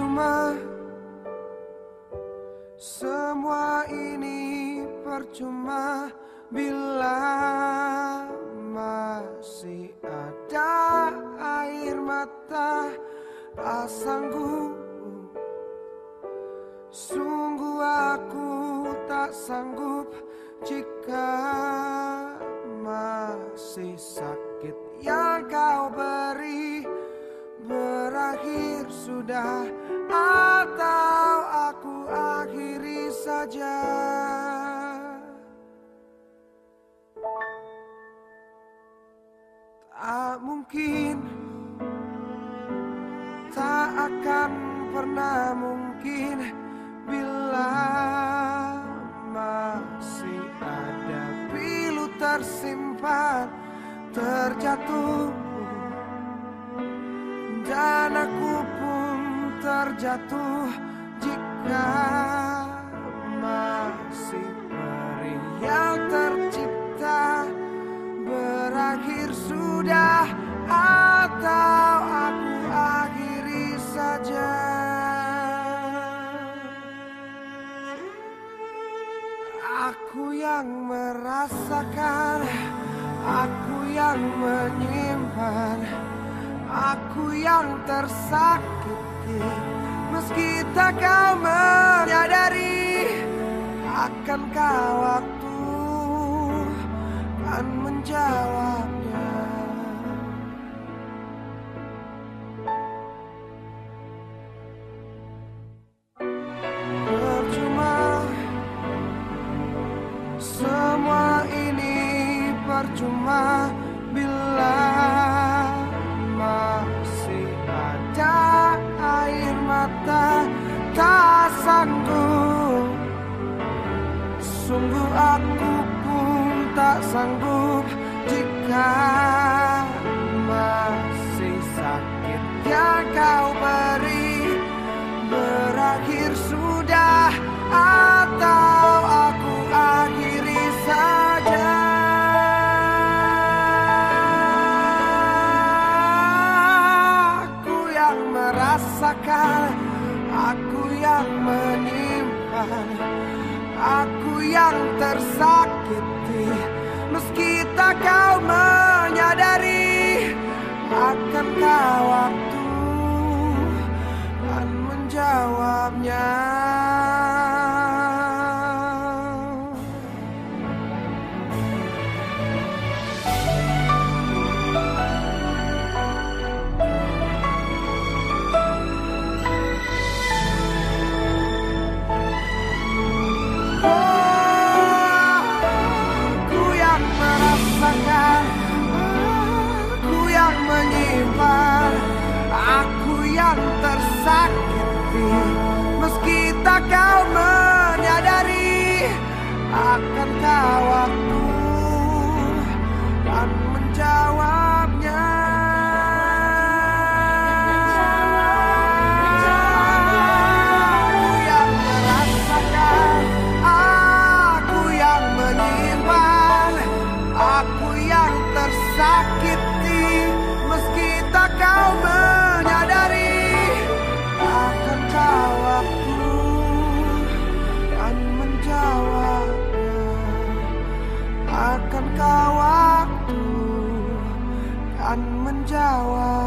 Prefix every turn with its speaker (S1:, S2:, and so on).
S1: percuma, semua ini percuma bila masih ada air mata. Tak sanggup, sungguh aku tak sanggup jika masih sakit yang kau beri berakhir sudah, atau aku akhiri saja. Tak mungkin, tak akan pernah mungkin bila masih ada pilu tersimpan terjatuh, dan aku pun terjatuh jika masih perih yang tercipta berakhir sudah, atau aku akhiri saja. Aku yang merasakan, aku yang menyimpan, aku yang tersakiti. Meski tak kau menyadari, akankah waktu kan menjawabnya. Percuma, semua ini percuma bila masih ada air mata. Tak sanggup, sungguh aku pun tak sanggup jika masih sakit yang kau beri berakhir sudah, atau aku akhiri saja. Aku yang merasakan, aku yang menyimpan, aku yang tersakiti. Meski tak kau menyadari, akankah waktu kan menjawabnya. Aku yang menyimpan, aku yang tersakiti. Meski tak kau menyadari, akankah waktu kan menjawabnya. Aku yang merasakan, aku yang menyimpan, aku yang tersakiti. Meski tak kau menyadari, akankah waktu kan menjawabnya. Akankah waktu kan menjawab.